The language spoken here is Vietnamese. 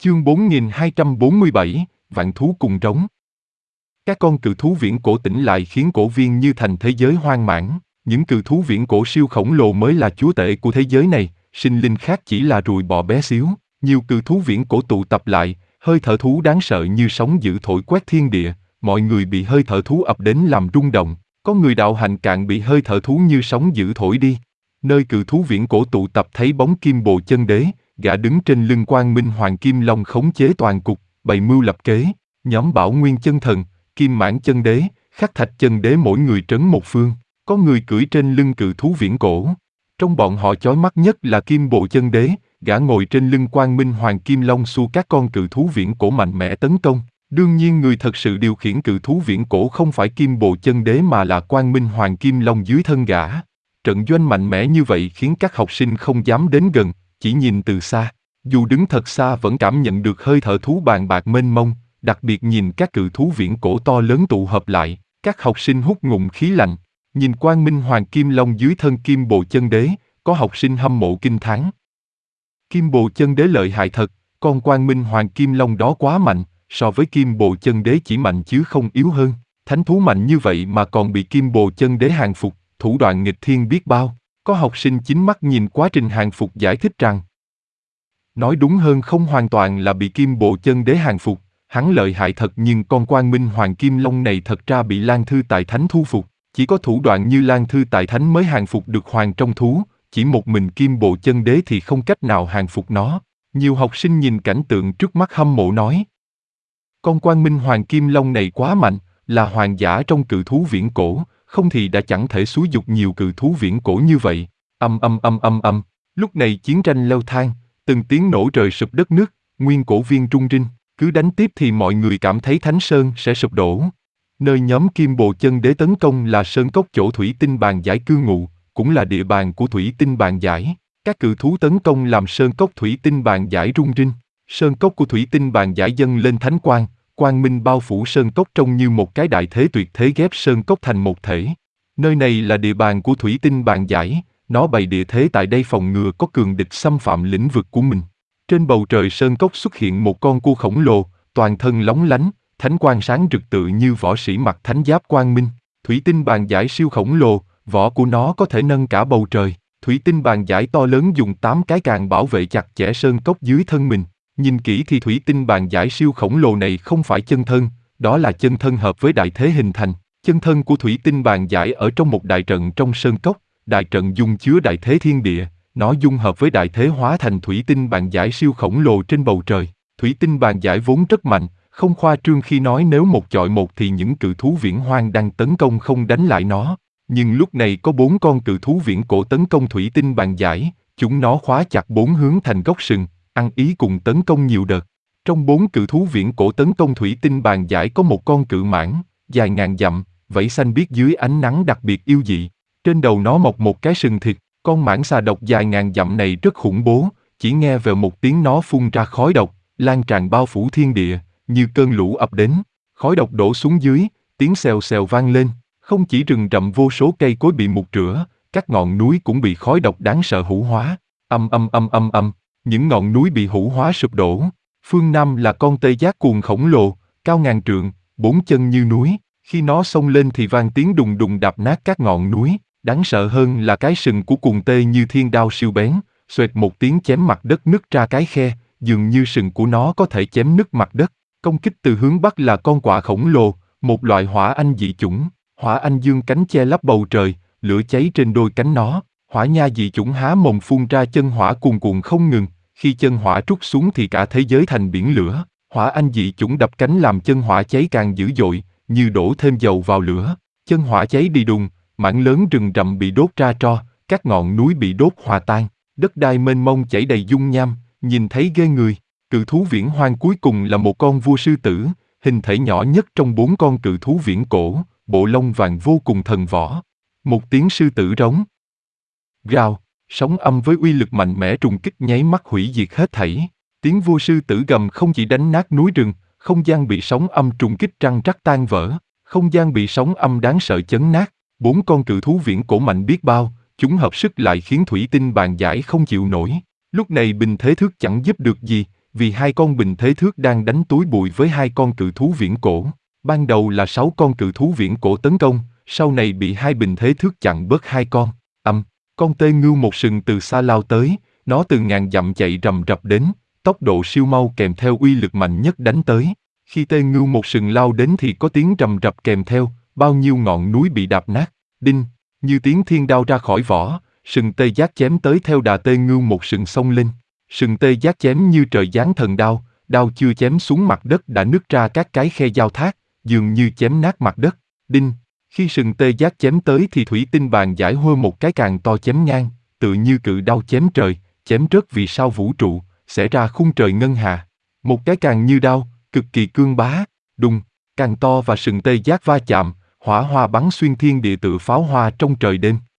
Chương 4247, Vạn thú cùng trống. Các con cự thú viễn cổ tỉnh lại khiến cổ viên như thành thế giới hoang mãn. Những cự thú viễn cổ siêu khổng lồ mới là chúa tể của thế giới này, sinh linh khác chỉ là ruồi bọ bé xíu. Nhiều cự thú viễn cổ tụ tập lại, hơi thở thú đáng sợ như sóng dữ thổi quét thiên địa. Mọi người bị hơi thở thú ập đến làm rung động. Có người đạo hạnh cạn bị hơi thở thú như sóng dữ thổi đi. Nơi cự thú viễn cổ tụ tập thấy bóng Kim Bồ Chân Đế, gã đứng trên lưng Quang Minh Hoàng Kim Long khống chế toàn cục, bày mưu lập kế. Nhóm Bảo Nguyên Chân Thần, Kim Mãn Chân Đế, Khắc Thạch Chân Đế mỗi người trấn một phương. Có người cưỡi trên lưng cự thú viễn cổ. Trong bọn họ chói mắt nhất là Kim Bồ Chân Đế, gã ngồi trên lưng Quang Minh Hoàng Kim Long xua các con cự thú viễn cổ mạnh mẽ tấn công. Đương nhiên người thật sự điều khiển cự thú viễn cổ không phải Kim Bồ Chân Đế mà là Quang Minh Hoàng Kim Long dưới thân gã. Trận doanh mạnh mẽ như vậy khiến các học sinh không dám đến gần, chỉ nhìn từ xa. Dù đứng thật xa vẫn cảm nhận được hơi thở thú bàn bạc mênh mông, đặc biệt nhìn các cự thú viễn cổ to lớn tụ hợp lại, các học sinh hút ngụm khí lạnh. Nhìn Quang Minh Hoàng Kim Long dưới thân Kim Bồ Chân Đế, có học sinh hâm mộ kinh thán. Kim Bồ Chân Đế lợi hại thật, con Quang Minh Hoàng Kim Long đó quá mạnh, so với Kim Bồ Chân Đế chỉ mạnh chứ không yếu hơn. Thánh thú mạnh như vậy mà còn bị Kim Bồ Chân Đế hàng phục, thủ đoạn nghịch thiên biết bao. Có học sinh chính mắt nhìn quá trình hàng phục giải thích rằng, nói đúng hơn không hoàn toàn là bị Kim Bồ Chân Đế hàng phục, hắn lợi hại thật nhưng con Quang Minh Hoàng Kim Long này thật ra bị Lan Thư Tại Thánh thu phục. Chỉ có thủ đoạn như Lan Thư Tại Thánh mới hàng phục được Hoàng trong thú, chỉ một mình Kim Bồ Chân Đế thì không cách nào hàng phục nó. Nhiều học sinh nhìn cảnh tượng trước mắt hâm mộ nói, con Quang Minh Hoàng Kim Long này quá mạnh, là hoàng giả trong cự thú viễn cổ, không thì đã chẳng thể xúi dục nhiều cự thú viễn cổ như vậy. Lúc này chiến tranh leo thang, từng tiếng nổ trời sụp đất nước, nguyên cổ viên rung rinh, cứ đánh tiếp thì mọi người cảm thấy Thánh Sơn sẽ sụp đổ. Nơi nhóm Kim Bồ Chân Đế tấn công là sơn cốc chỗ Thủy Tinh Bàn Giải cư ngụ, cũng là địa bàn của Thủy Tinh Bàn Giải. Các cự thú tấn công làm sơn cốc Thủy Tinh Bàn Giải rung rinh. Sơn cốc của Thủy Tinh Bàn Giải dâng lên thánh quang, quang minh bao phủ sơn cốc trông như một cái đại thế tuyệt thế ghép sơn cốc thành một thể. Nơi này là địa bàn của Thủy Tinh Bàn Giải, nó bày địa thế tại đây phòng ngừa có cường địch xâm phạm lĩnh vực của mình. Trên bầu trời sơn cốc xuất hiện một con cua khổng lồ, toàn thân lóng lánh, thánh quang sáng rực tự như võ sĩ mặc thánh giáp quang minh. Thủy Tinh Bàn Giải siêu khổng lồ, vỏ của nó có thể nâng cả bầu trời. Thủy Tinh Bàn Giải to lớn dùng 8 cái càng bảo vệ chặt chẽ sơn cốc dưới thân mình. Nhìn kỹ thì Thủy Tinh Bàn Giải siêu khổng lồ này không phải chân thân, đó là chân thân hợp với đại thế hình thành. Chân thân của Thủy Tinh Bàn Giải ở trong một đại trận trong sơn cốc, đại trận dung chứa đại thế thiên địa, nó dung hợp với đại thế hóa thành Thủy Tinh Bàn Giải siêu khổng lồ trên bầu trời. Thủy Tinh Bàn Giải vốn rất mạnh, không khoa trương khi nói nếu một chọi một thì những cự thú viễn hoang đang tấn công không đánh lại nó. Nhưng lúc này có 4 con cự thú viễn cổ tấn công Thủy Tinh Bàn Giải, chúng nó khóa chặt 4 hướng thành gốc sừng, ăn ý cùng tấn công nhiều đợt. Trong 4 cự thú viễn cổ tấn công Thủy Tinh Bàn Giải có một con cự mãng, dài ngàn dặm, vảy xanh biếc dưới ánh nắng đặc biệt yêu dị. Trên đầu nó mọc một cái sừng thịt, con mãng xà độc dài ngàn dặm này rất khủng bố, chỉ nghe về một tiếng nó phun ra khói độc, lan tràn bao phủ thiên địa, như cơn lũ ập đến. Khói độc đổ xuống dưới, tiếng xèo xèo vang lên, không chỉ rừng rậm vô số cây cối bị mục rửa, các ngọn núi cũng bị khói độc đáng sợ hủ hóa. Những ngọn núi bị hủ hóa sụp đổ. Phương Nam là con tê giác cuồng khổng lồ, cao ngàn trượng, 4 chân như núi. Khi nó xông lên thì vang tiếng đùng đùng đạp nát các ngọn núi. Đáng sợ hơn là cái sừng của cuồng tê như thiên đao siêu bén, xoẹt một tiếng chém mặt đất nứt ra cái khe, dường như sừng của nó có thể chém nứt mặt đất. Công kích từ hướng bắc là con quạ khổng lồ, một loại hỏa anh dị chủng. Hỏa anh dương cánh che lấp bầu trời, lửa cháy trên đôi cánh nó. Hỏa nha dị chủng há mồm phun ra chân hỏa cuồn cuộn không ngừng. Khi chân hỏa trút xuống thì cả thế giới thành biển lửa. Hỏa anh dị chủng đập cánh làm chân hỏa cháy càng dữ dội, như đổ thêm dầu vào lửa. Chân hỏa cháy đi đùng, mảng lớn rừng rậm bị đốt ra tro, các ngọn núi bị đốt hòa tan, đất đai mênh mông chảy đầy dung nham, nhìn thấy ghê người. Cự thú viễn hoang cuối cùng là một con vua sư tử, hình thể nhỏ nhất trong 4 con cự thú viễn cổ, bộ lông vàng vô cùng thần võ. Một tiếng sư tử rống gào, sóng âm với uy lực mạnh mẽ trùng kích nháy mắt hủy diệt hết thảy. Tiếng vua sư tử gầm không chỉ đánh nát núi rừng, không gian bị sóng âm trùng kích răng rắc tan vỡ, không gian bị sóng âm đáng sợ chấn nát. 4 con cự thú viễn cổ mạnh biết bao, chúng hợp sức lại khiến Thủy Tinh Bàn Giải không chịu nổi. Lúc này Bình Thế Thước chẳng giúp được gì, vì hai con bình thế thước đang đánh túi bụi với hai con cự thú viễn cổ. Ban đầu là 6 con cự thú viễn cổ tấn công, sau này bị hai bình thế thước chặn bớt hai con. Con tê ngưu một sừng từ xa lao tới, nó từ ngàn dặm chạy rầm rập đến, tốc độ siêu mau kèm theo uy lực mạnh nhất đánh tới. Khi tê ngưu một sừng lao đến thì có tiếng rầm rập kèm theo, bao nhiêu ngọn núi bị đạp nát. Đinh, như tiếng thiên đao ra khỏi vỏ, sừng tê giác chém tới theo đà tê ngưu một sừng xông lên. Sừng tê giác chém như trời giáng thần đao, đao chưa chém xuống mặt đất đã nứt ra các cái khe giao thác, dường như chém nát mặt đất. Đinh, khi sừng tê giác chém tới thì thủy tinh bàn giải hôi một cái càng to chém ngang, tự như cự đao chém trời, chém rớt vì sao vũ trụ, xẻ ra khung trời ngân hà. Một cái càng như đao, cực kỳ cương bá, đùng, càng to và sừng tê giác va chạm, hỏa hoa bắn xuyên thiên địa tự pháo hoa trong trời đêm.